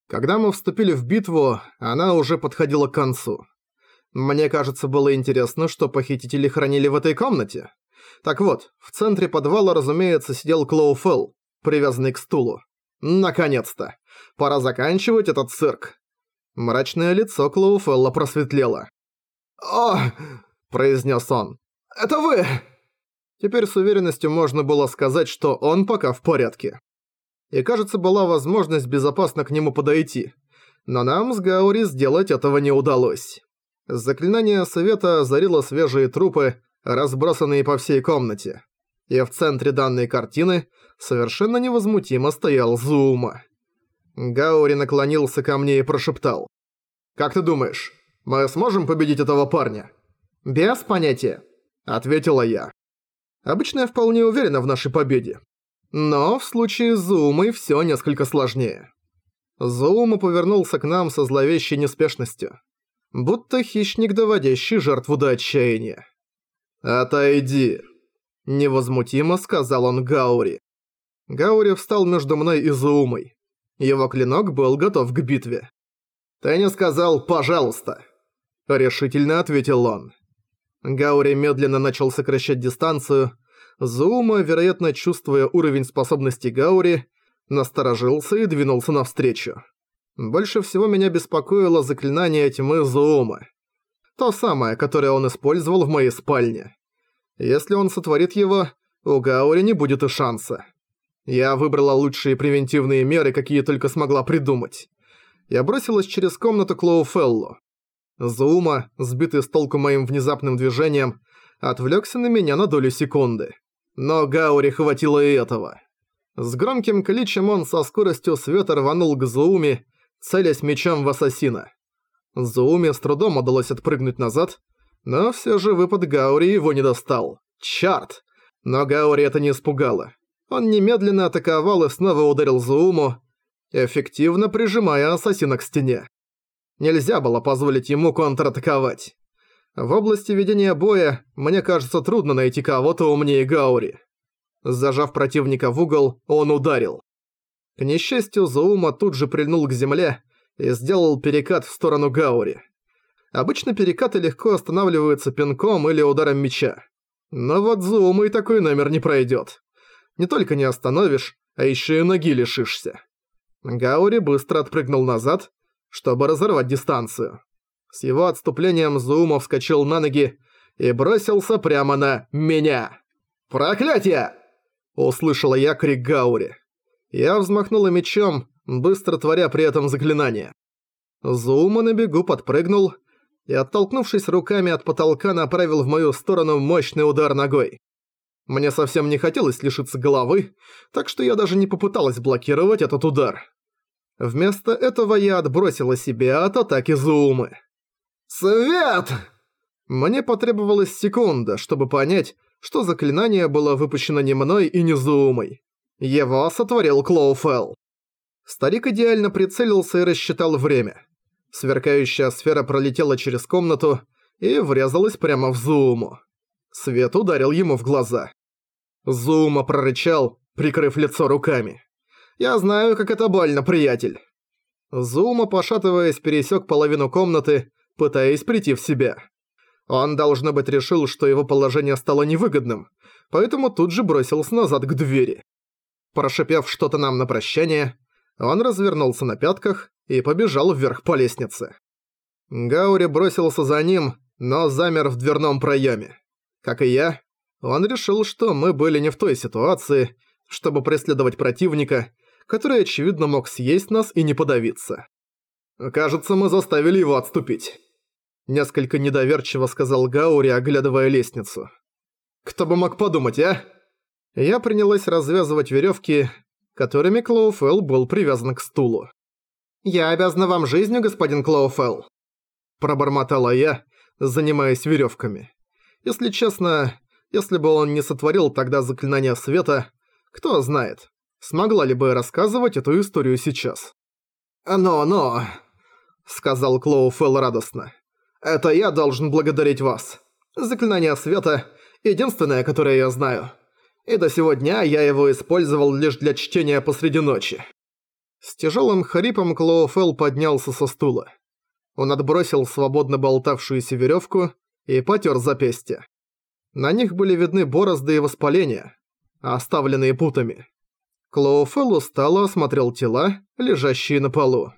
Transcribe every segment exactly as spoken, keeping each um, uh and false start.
Когда мы вступили в битву, она уже подходила к концу. Мне кажется, было интересно, что похитители хранили в этой комнате. Так вот, в центре подвала, разумеется, сидел Клоуфелл, привязанный к стулу. Наконец-то! Пора заканчивать этот цирк. Мрачное лицо Клоуфелла просветлело. «О!» – произнес он. «Это вы!» Теперь с уверенностью можно было сказать, что он пока в порядке. И, кажется, была возможность безопасно к нему подойти. Но нам с Гаури сделать этого не удалось. Заклинание света озарило свежие трупы, разбросанные по всей комнате. И в центре данной картины совершенно невозмутимо стоял Зуума. Гаури наклонился ко мне и прошептал. «Как ты думаешь, мы сможем победить этого парня?» «Без понятия», — ответила я. «Обычно я вполне уверена в нашей победе. Но в случае с Зуумой всё несколько сложнее». Зуума повернулся к нам со зловещей неспешностью. Будто хищник, доводящий жертву до отчаяния. «Отойди», — невозмутимо сказал он Гаури. Гаури встал между мной и Зуумой. Его клинок был готов к битве. «Ты не сказал «пожалуйста», — решительно ответил он. Гаури медленно начал сокращать дистанцию. Зуума, вероятно, чувствуя уровень способностей Гаури, насторожился и двинулся навстречу. Больше всего меня беспокоило заклинание тьмы Зуумы. То самое, которое он использовал в моей спальне. Если он сотворит его, у Гаури не будет и шанса. Я выбрала лучшие превентивные меры, какие только смогла придумать. Я бросилась через комнату к Клоуфеллу. Зуума, сбитый с толку моим внезапным движением, отвлекся на меня на долю секунды. Но Гаури хватило и этого. С громким кличем он со скоростью света рванул к Зууме, целясь мечом в ассасина. Зууме с трудом удалось отпрыгнуть назад, но все же выпад Гаури его не достал. Чарт! Но Гаури это не испугало. Он немедленно атаковал и снова ударил Зууму, эффективно прижимая ассасина к стене. Нельзя было позволить ему контратаковать. В области ведения боя, мне кажется, трудно найти кого-то умнее Гаури. Зажав противника в угол, он ударил. К несчастью, Зуума тут же прильнул к земле и сделал перекат в сторону Гаури. Обычно перекаты легко останавливаются пинком или ударом меча. Но вот Зуума и такой номер не пройдет. Не только не остановишь, а еще и ноги лишишься. Гаури быстро отпрыгнул назад, чтобы разорвать дистанцию. С его отступлением Зуума вскочил на ноги и бросился прямо на меня. «Проклятие!» – услышала я крик Гаури. Я взмахнула мечом, быстро творя при этом заклинание. Зуума на бегу подпрыгнул и, оттолкнувшись руками от потолка, направил в мою сторону мощный удар ногой. Мне совсем не хотелось лишиться головы, так что я даже не попыталась блокировать этот удар. Вместо этого я отбросила себя от атаки Зуумы. «Свет!» Мне потребовалась секунда, чтобы понять, что заклинание было выпущено не мной и не Зуумой. Его сотворил Клоуфелл. Старик идеально прицелился и рассчитал время. Сверкающая сфера пролетела через комнату и врезалась прямо в Зууму. Свет ударил ему в глаза. Зуума прорычал, прикрыв лицо руками. «Я знаю, как это больно, приятель». Зуума, пошатываясь, пересек половину комнаты, пытаясь прийти в себя. Он, должно быть, решил, что его положение стало невыгодным, поэтому тут же бросился назад к двери. Прошипев что-то нам на прощание, он развернулся на пятках и побежал вверх по лестнице. Гаури бросился за ним, но замер в дверном проеме. Как и я, он решил, что мы были не в той ситуации, чтобы преследовать противника, который, очевидно, мог съесть нас и не подавиться. «Кажется, мы заставили его отступить», — несколько недоверчиво сказал Гаури, оглядывая лестницу. «Кто бы мог подумать, а?» Я принялась развязывать веревки, которыми Клоуфелл был привязан к стулу. «Я обязана вам жизнью, господин Клоуфелл», — пробормотала я, занимаясь веревками. Если честно, если бы он не сотворил тогда заклинание света, кто знает, смогла ли бы я рассказывать эту историю сейчас. «Но-но», — сказал Клоуфелл радостно, — «это я должен благодарить вас. Заклинание света — единственное, которое я знаю. И до сего дня я его использовал лишь для чтения посреди ночи». С тяжелым хрипом Клоуфелл поднялся со стула. Он отбросил свободно болтавшуюся веревку и потер запястья. На них были видны борозды и воспаления, оставленные путами. Клоуфелл устало осмотрел тела, лежащие на полу.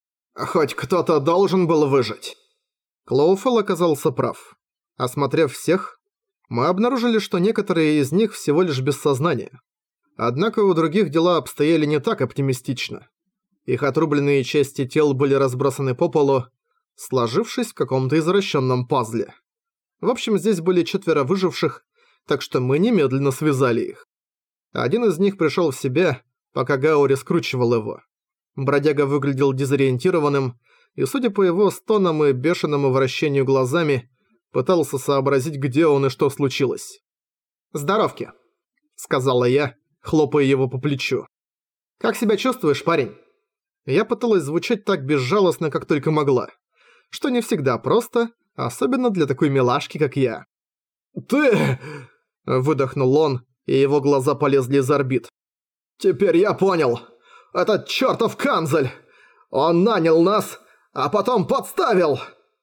«Хоть кто-то должен был выжить». Клоуфелл оказался прав. Осмотрев всех, мы обнаружили, что некоторые из них всего лишь без сознания. Однако у других дела обстояли не так оптимистично. Их отрубленные части тел были разбросаны по полу, сложившись в каком-то извращенном пазле. В общем, здесь были четверо выживших, так что мы немедленно связали их. Один из них пришел в себя, пока Гаури скручивал его. Бродяга выглядел дезориентированным, и, судя по его стонам и бешеному вращению глазами, пытался сообразить, где он и что случилось. «Здоровки», — сказала я, хлопая его по плечу. «Как себя чувствуешь, парень?» Я пыталась звучать так безжалостно, как только могла, что не всегда просто, особенно для такой милашки, как я. «Ты...» — выдохнул он, и его глаза полезли из орбит. «Теперь я понял. Этот чертов канцель! Он нанял нас, а потом подставил!»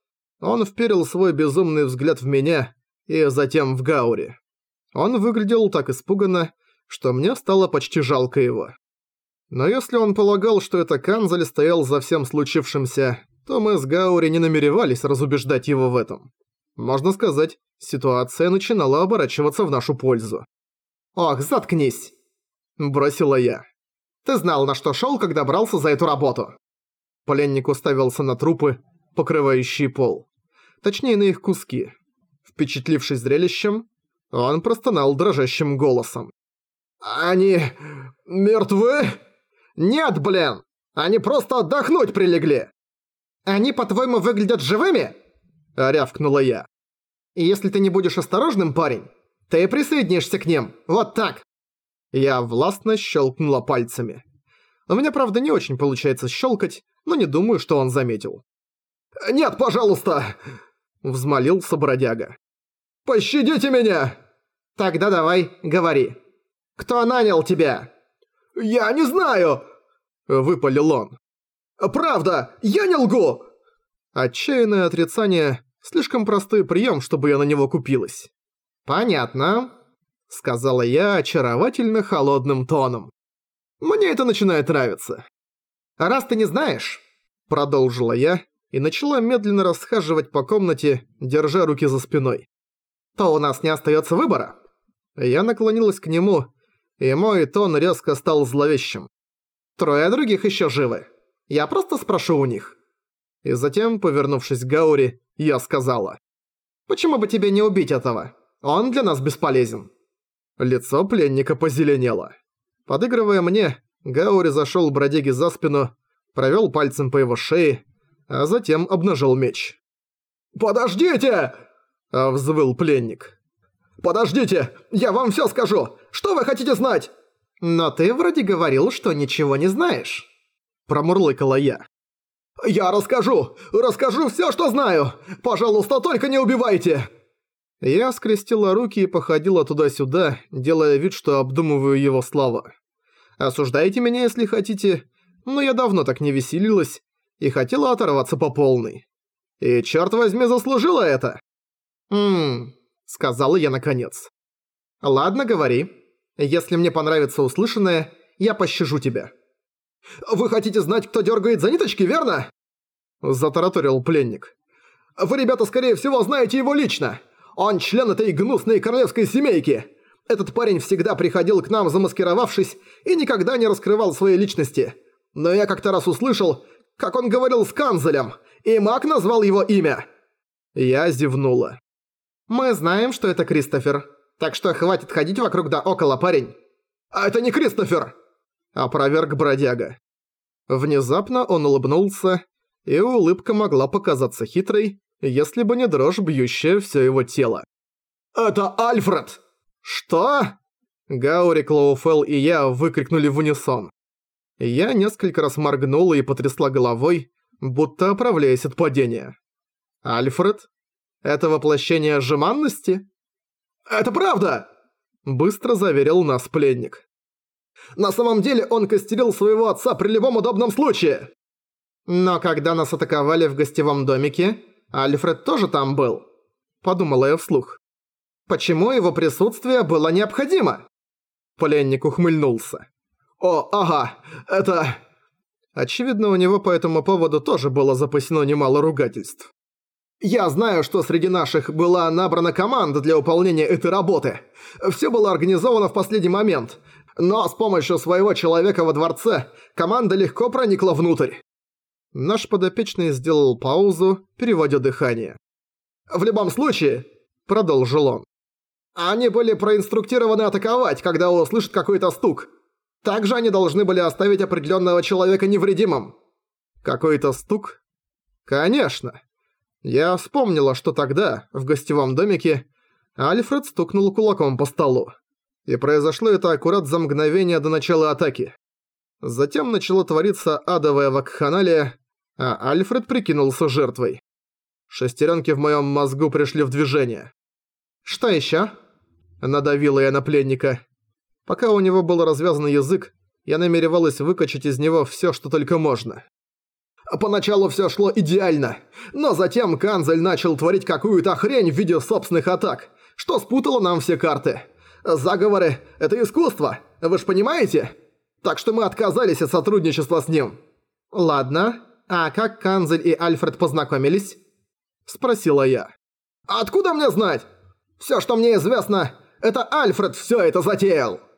Он вперил свой безумный взгляд в меня и затем в Гаури. Он выглядел так испуганно, что мне стало почти жалко его. Но если он полагал, что это Канзель стоял за всем случившимся, то мы с Гаури не намеревались разубеждать его в этом. Можно сказать, ситуация начинала оборачиваться в нашу пользу. «Ох, заткнись!» – бросила я. «Ты знал, на что шел, когда брался за эту работу!» Пленник уставился на трупы, покрывающие пол. Точнее, на их куски. Впечатлившись зрелищем, он простонал дрожащим голосом. «Они... мертвы? Нет, блин! Они просто отдохнуть прилегли!» «Они, по-твоему, выглядят живыми?» — рявкнула я. «И если ты не будешь осторожным, парень, ты присоединишься к ним, вот так!» Я властно щелкнула пальцами. У меня, правда, не очень получается щелкать, но не думаю, что он заметил. «Нет, пожалуйста!» — взмолился бродяга. «Пощадите меня!» «Тогда давай, говори. Кто нанял тебя?» «Я не знаю!» — выпалил он. «Правда, я не лгу!» Отчаянное отрицание — слишком простой прием, чтобы я на него купилась. «Понятно», — сказала я очаровательно холодным тоном. «Мне это начинает нравиться». «Раз ты не знаешь», — продолжила я и начала медленно расхаживать по комнате, держа руки за спиной, «то у нас не остается выбора». Я наклонилась к нему, и мой тон резко стал зловещим. «Трое других еще живы. Я просто спрошу у них». И затем, повернувшись к Гаури, я сказала: «Почему бы тебе не убить этого? Он для нас бесполезен». Лицо пленника позеленело. Подыгрывая мне, Гаури зашел бродяге за спину, провел пальцем по его шее, а затем обнажил меч. «Подождите!» – взвыл пленник. «Подождите! Я вам все скажу! Что вы хотите знать?» «Но ты вроде говорил, что ничего не знаешь», – промурлыкала я. «Я расскажу! Расскажу все, что знаю! Пожалуйста, только не убивайте!» Я скрестила руки и походила туда-сюда, делая вид, что обдумываю его слова. Осуждайте меня, если хотите, но я давно так не веселилась и хотела оторваться по полной. И, черт возьми, заслужила это. «Ммм», — сказала я наконец. «Ладно, говори. Если мне понравится услышанное, я пощажу тебя». «Вы хотите знать, кто дергает за ниточки, верно?» — затараторил пленник. «Вы, ребята, скорее всего, знаете его лично. Он член этой гнусной королевской семейки. Этот парень всегда приходил к нам, замаскировавшись, и никогда не раскрывал своей личности. Но я как-то раз услышал, как он говорил с канцелем, и маг назвал его имя». Я зевнула. «Мы знаем, что это Кристофер, так что хватит ходить вокруг да около, парень». «А это не Кристофер!» – опроверг бродяга. Внезапно он улыбнулся, и улыбка могла показаться хитрой, если бы не дрожь, бьющая все его тело. «Это Альфред!» «Что?» Гаури, Клоуфелл и я выкрикнули в унисон. Я несколько раз моргнула и потрясла головой, будто оправляясь от падения. «Альфред? Это воплощение жеманности?» «Это правда!» Быстро заверил нас пленник. На самом деле он костерил своего отца при любом удобном случае. Но когда нас атаковали в гостевом домике, Альфред тоже там был. Подумала я вслух. Почему его присутствие было необходимо? Пленник ухмыльнулся. О, ага, это... Очевидно, у него по этому поводу тоже было запасено немало ругательств. Я знаю, что среди наших была набрана команда для выполнения этой работы. Все было организовано в последний момент. Но с помощью своего человека во дворце команда легко проникла внутрь. Наш подопечный сделал паузу, переводя дыхание. «В любом случае», — продолжил он, — «они были проинструктированы атаковать, когда услышат какой-то стук. Также они должны были оставить определенного человека невредимым». «Какой-то стук?» «Конечно». Я вспомнила, что тогда, в гостевом домике, Альфред стукнул кулаком по столу. И произошло это аккурат за мгновение до начала атаки. Затем начало твориться адовая вакханалия, а Альфред прикинулся жертвой. Шестеренки в моем мозгу пришли в движение. «Что еще?» – надавила я на пленника. Пока у него был развязан язык, я намеревалась выкачать из него все, что только можно. Поначалу все шло идеально, но затем Канзель начал творить какую-то хрень в виде собственных атак, что спутало нам все карты. Заговоры – это искусство, вы ж понимаете? Так что мы отказались от сотрудничества с ним. Ладно, а как Канзель и Альфред познакомились? Спросила я. Откуда мне знать? Все, что мне известно, это Альфред все это затеял.